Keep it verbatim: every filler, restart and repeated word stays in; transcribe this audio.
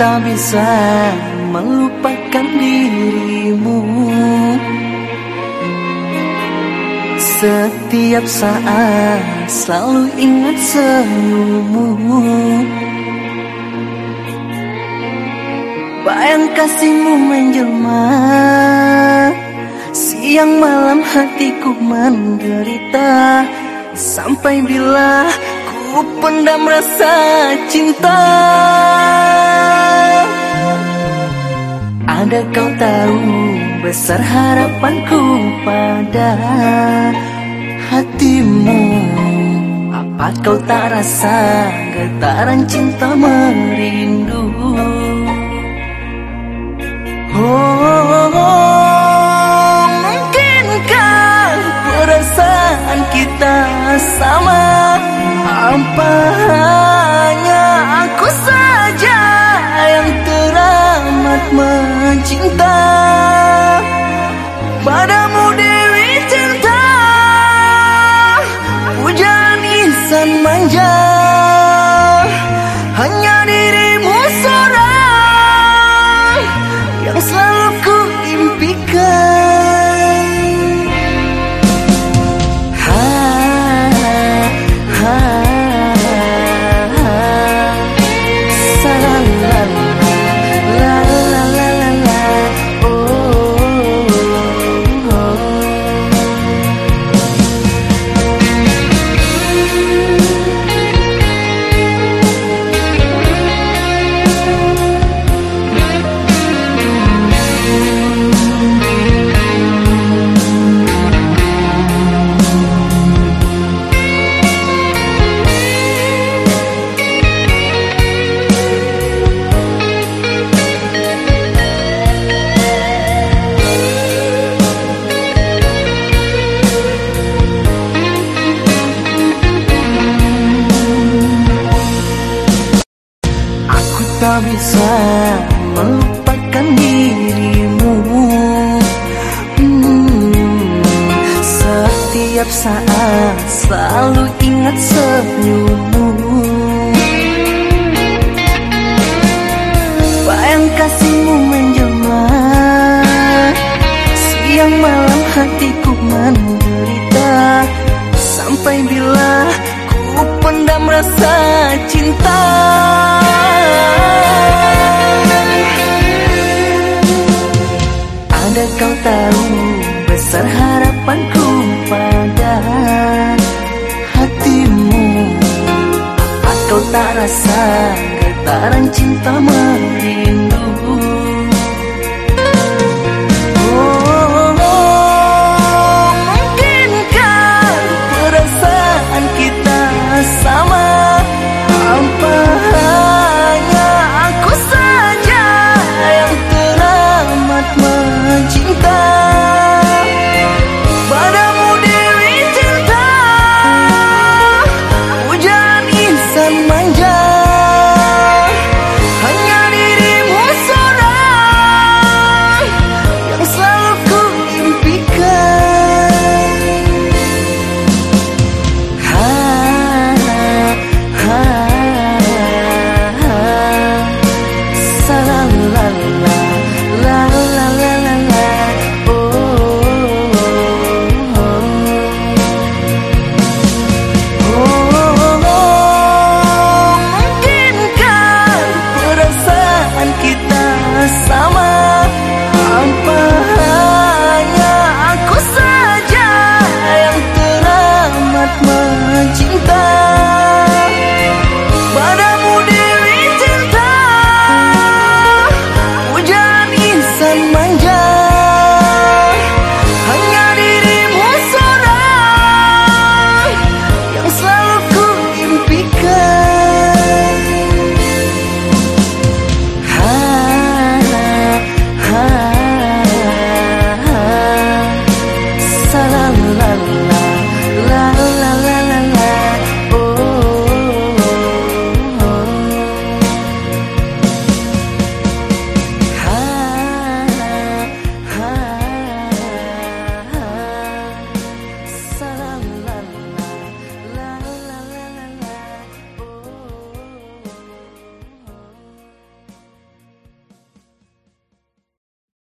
tak bisa melupakan dirimu. Setiap saat selalu ingat senyummu. Bayang kasihmu menjelma, siang malam hatiku menderita. Sampai bila ku pendam rasa cinta. Ada kau tahu besar harapanku pada hatimu. Apa kau tak rasa getaran cinta merindu? Oh, mungkinkah perasaan kita sama? Apa hanya aku saja yang teramat mencinta padamu, Dewi cinta, pujaan insan manja. Hanya dirimu seorang yang selalu ku impikan. Ha, ha, ha. Salah, la, la, la, la, la. Oh, oh, oh. Tak bisa melupakan dirimu. hmm, Setiap saat selalu ingat senyummu. Bayang kasihmu menjelma, siang malam hatiku menderita. Sampai bila ku pendam rasa cinta. Ada kau tahu besar harapanku pada hatimu. Apa kau tak rasa getaran cinta merindu? Oh, mungkinkah perasaan kita sama? Apa hanya aku saja yang teramat mencinta padamu, Dewi cinta, pujaan insan manja. Hanya dirimu seorang yang selalu ku impikan. Ha, ha, ha, ha. Salah, la, la.